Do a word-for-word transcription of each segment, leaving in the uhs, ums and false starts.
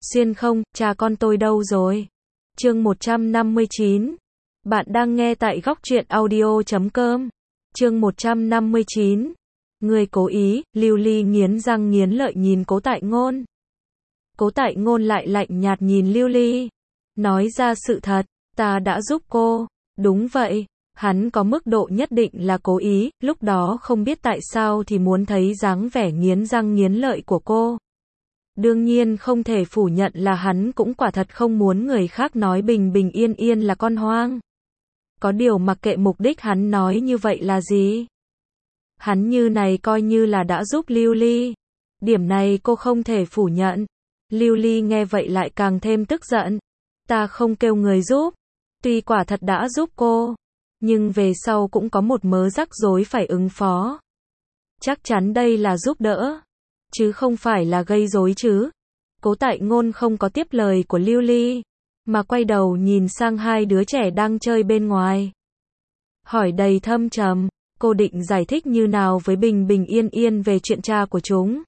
Xuyên không, cha con tôi đâu rồi? Chương một trăm năm mươi chín. Bạn đang nghe tại góc truyện audio chấm com. Chương một trăm năm mươi chín. Người cố ý, Lưu Ly nghiến răng nghiến lợi nhìn Cố Tại Ngôn. Cố Tại Ngôn lại lạnh nhạt nhìn Lưu Ly. Nói ra sự thật, ta đã giúp cô. Đúng vậy, hắn có mức độ nhất định là cố ý, lúc đó không biết tại sao thì muốn thấy dáng vẻ nghiến răng nghiến lợi của cô. Đương nhiên không thể phủ nhận là hắn cũng quả thật không muốn người khác nói Bình Bình Yên Yên là con hoang. Có điều mặc kệ mục đích hắn nói như vậy là gì. Hắn như này coi như là đã giúp Lưu Ly. Điểm này cô không thể phủ nhận. Lưu Ly nghe vậy lại càng thêm tức giận. Ta không kêu người giúp. Tuy quả thật đã giúp cô. Nhưng về sau cũng có một mớ rắc rối phải ứng phó. Chắc chắn đây là giúp đỡ. Chứ không phải là gây rối chứ. Cố Tại Ngôn không có tiếp lời của Lưu Ly. Mà quay đầu nhìn sang hai đứa trẻ đang chơi bên ngoài. Hỏi đầy thâm trầm. Cô định giải thích như nào với Bình Bình Yên Yên về chuyện cha của chúng?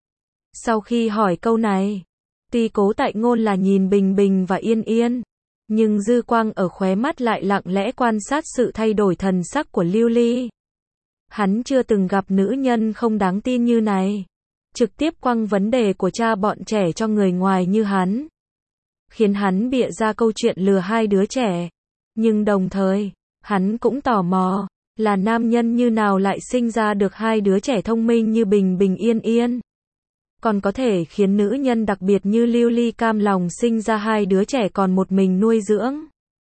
Sau khi hỏi câu này, tuy Cố Tại Ngôn là nhìn Bình Bình và Yên Yên, nhưng dư quang ở khóe mắt lại lặng lẽ quan sát sự thay đổi thần sắc của Lưu Ly. Hắn chưa từng gặp nữ nhân không đáng tin như này. Trực tiếp quăng vấn đề của cha bọn trẻ cho người ngoài như hắn. Khiến hắn bịa ra câu chuyện lừa hai đứa trẻ. Nhưng đồng thời, hắn cũng tò mò, là nam nhân như nào lại sinh ra được hai đứa trẻ thông minh như Bình Bình Yên Yên. Còn có thể khiến nữ nhân đặc biệt như Lưu Ly cam lòng sinh ra hai đứa trẻ còn một mình nuôi dưỡng.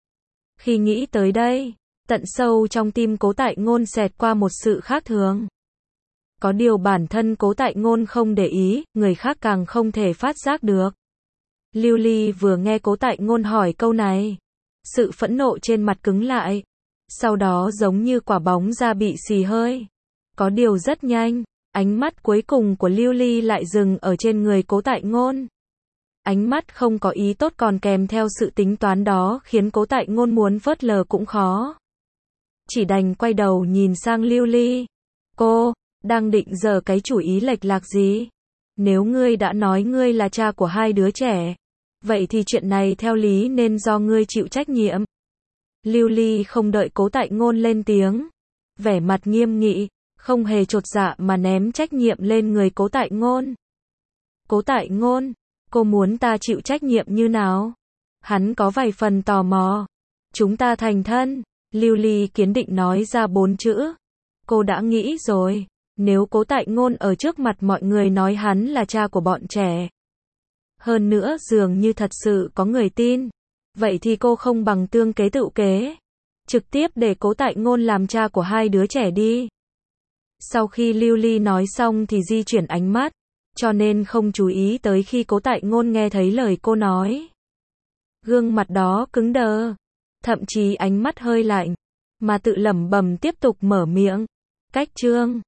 Khi nghĩ tới đây, tận sâu trong tim Cố Tại Ngôn xẹt qua một sự khác thường. Có điều bản thân Cố Tại Ngôn không để ý, người khác càng không thể phát giác được. Lưu Ly vừa nghe Cố Tại Ngôn hỏi câu này, sự phẫn nộ trên mặt cứng lại, sau đó giống như quả bóng ra bị xì hơi. Có điều rất nhanh, ánh mắt cuối cùng của Lưu Ly lại dừng ở trên người Cố Tại Ngôn. Ánh mắt không có ý tốt còn kèm theo sự tính toán đó khiến Cố Tại Ngôn muốn phớt lờ cũng khó. Chỉ đành quay đầu nhìn sang Lưu Ly. Cô đang định giở cái chủ ý lệch lạc gì? Nếu ngươi đã nói ngươi là cha của hai đứa trẻ, vậy thì chuyện này theo lý nên do ngươi chịu trách nhiệm. Lưu Ly không đợi Cố Tại Ngôn lên tiếng, vẻ mặt nghiêm nghị, không hề chột dạ mà ném trách nhiệm lên người Cố Tại Ngôn. Cố Tại Ngôn, cô muốn ta chịu trách nhiệm như nào? Hắn có vài phần tò mò. Chúng ta thành thân. Lưu Ly kiên định nói ra bốn chữ. Cô đã nghĩ rồi, nếu Cố Tại Ngôn ở trước mặt mọi người nói hắn là cha của bọn trẻ, hơn nữa dường như thật sự có người tin, vậy thì cô không bằng tương kế tựu kế, trực tiếp để Cố Tại Ngôn làm cha của hai đứa trẻ đi. Sau khi Lưu Ly nói xong thì di chuyển ánh mắt, cho nên không chú ý tới khi Cố Tại Ngôn nghe thấy lời cô nói. Gương mặt đó cứng đờ, thậm chí ánh mắt hơi lạnh, mà tự lẩm bẩm tiếp tục mở miệng. Cách chương